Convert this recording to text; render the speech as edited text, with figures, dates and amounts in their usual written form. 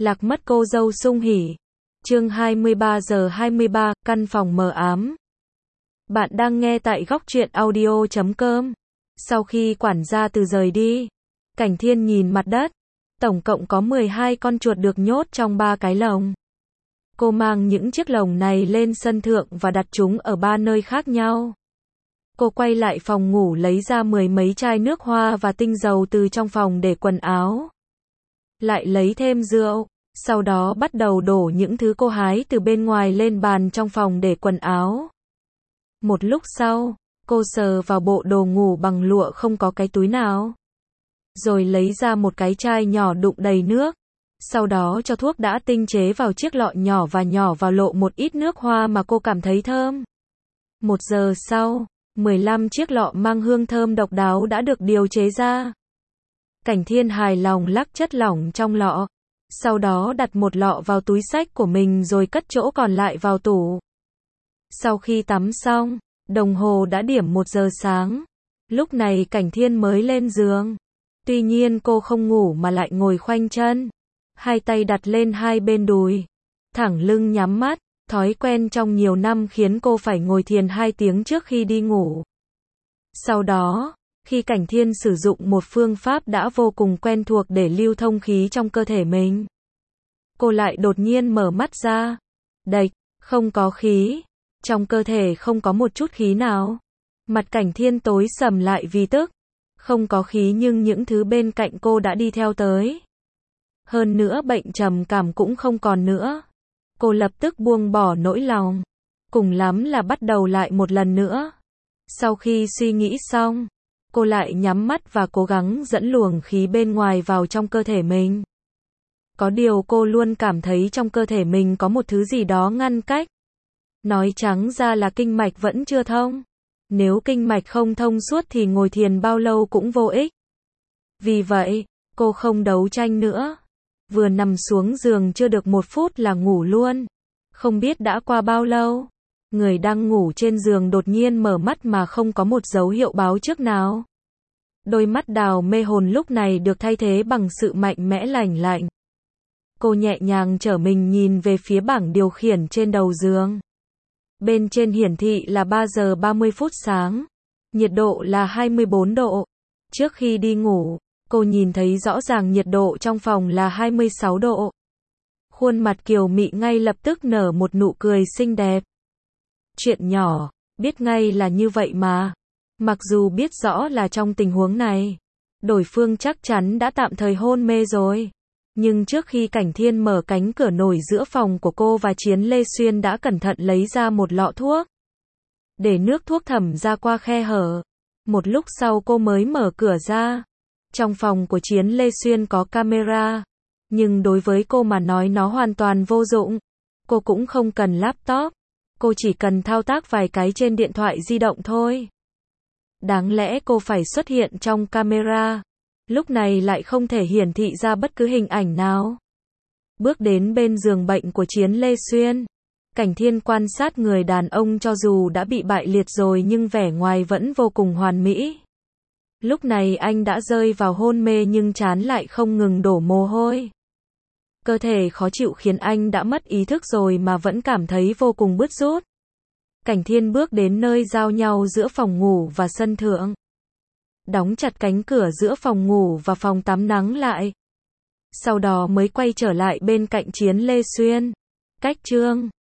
Lạc mất cô dâu sung hỉ. Chương 23:23, căn phòng mờ ám. Bạn đang nghe tại góc truyện audio.com. Sau khi quản gia Từ rời đi, Cảnh Thiên nhìn mặt đất. Tổng cộng có 12 con chuột được nhốt trong 3 cái lồng. Cô mang những chiếc lồng này lên sân thượng và đặt chúng ở 3 nơi khác nhau. Cô quay lại phòng ngủ lấy ra 10 mấy chai nước hoa và tinh dầu từ trong phòng để quần áo. Lại lấy thêm rượu. Sau đó bắt đầu đổ những thứ cô hái từ bên ngoài lên bàn trong phòng để quần áo. Một lúc sau, cô sờ vào bộ đồ ngủ bằng lụa không có cái túi nào. Rồi lấy ra một cái chai nhỏ đụng đầy nước. Sau đó cho thuốc đã tinh chế vào chiếc lọ nhỏ và nhỏ vào lộ một ít nước hoa mà cô cảm thấy thơm. 1 giờ sau, 15 chiếc lọ mang hương thơm độc đáo đã được điều chế ra. Cảnh Thiên hài lòng lắc chất lỏng trong lọ. Sau đó đặt một lọ vào túi xách của mình rồi cất chỗ còn lại vào tủ. Sau khi tắm xong, đồng hồ đã điểm 1 giờ sáng. Lúc này Cảnh Thiên mới lên giường. Tuy nhiên cô không ngủ mà lại ngồi khoanh chân. Hai tay đặt lên hai bên đùi. Thẳng lưng nhắm mắt. Thói quen trong nhiều năm khiến cô phải ngồi thiền 2 tiếng trước khi đi ngủ. Sau đó, khi Cảnh Thiên sử dụng một phương pháp đã vô cùng quen thuộc để lưu thông khí trong cơ thể mình, cô lại đột nhiên mở mắt ra. Đạch, không có khí. Trong cơ thể không có một chút khí nào. Mặt Cảnh Thiên tối sầm lại vì tức. Không có khí nhưng những thứ bên cạnh cô đã đi theo tới. Hơn nữa bệnh trầm cảm cũng không còn nữa. Cô lập tức buông bỏ nỗi lòng. Cùng lắm là bắt đầu lại một lần nữa. Sau khi suy nghĩ xong, cô lại nhắm mắt và cố gắng dẫn luồng khí bên ngoài vào trong cơ thể mình. Có điều cô luôn cảm thấy trong cơ thể mình có một thứ gì đó ngăn cách. Nói trắng ra là kinh mạch vẫn chưa thông. Nếu kinh mạch không thông suốt thì ngồi thiền bao lâu cũng vô ích. Vì vậy, cô không đấu tranh nữa. Vừa nằm xuống giường chưa được 1 phút là ngủ luôn. Không biết đã qua bao lâu. Người đang ngủ trên giường đột nhiên mở mắt mà không có một dấu hiệu báo trước nào. Đôi mắt đào mê hồn lúc này được thay thế bằng sự mạnh mẽ lành lạnh. Cô nhẹ nhàng trở mình nhìn về phía bảng điều khiển trên đầu giường. Bên trên hiển thị là 3 giờ 30 phút sáng. Nhiệt độ là 24 độ. Trước khi đi ngủ, cô nhìn thấy rõ ràng nhiệt độ trong phòng là 26 độ. Khuôn mặt kiều mị ngay lập tức nở một nụ cười xinh đẹp. Chuyện nhỏ, biết ngay là như vậy mà. Mặc dù biết rõ là trong tình huống này, đối phương chắc chắn đã tạm thời hôn mê rồi. Nhưng trước khi Cảnh Thiên mở cánh cửa nổi giữa phòng của cô và Chiến Lê Xuyên đã cẩn thận lấy ra một lọ thuốc. Để nước thuốc thẩm ra qua khe hở. Một lúc sau cô mới mở cửa ra. Trong phòng của Chiến Lê Xuyên có camera. Nhưng đối với cô mà nói nó hoàn toàn vô dụng. Cô cũng không cần laptop. Cô chỉ cần thao tác vài cái trên điện thoại di động thôi. Đáng lẽ cô phải xuất hiện trong camera. Lúc này lại không thể hiển thị ra bất cứ hình ảnh nào. Bước đến bên giường bệnh của Chiến Lê Xuyên. Cảnh Thiên quan sát người đàn ông cho dù đã bị bại liệt rồi nhưng vẻ ngoài vẫn vô cùng hoàn mỹ. Lúc này anh đã rơi vào hôn mê nhưng trán lại không ngừng đổ mồ hôi. Cơ thể khó chịu khiến anh đã mất ý thức rồi mà vẫn cảm thấy vô cùng bứt rút. Cảnh Thiên bước đến nơi giao nhau giữa phòng ngủ và sân thượng. Đóng chặt cánh cửa giữa phòng ngủ và phòng tắm nắng lại. Sau đó mới quay trở lại bên cạnh Chiến Lê Xuyên. Cách chương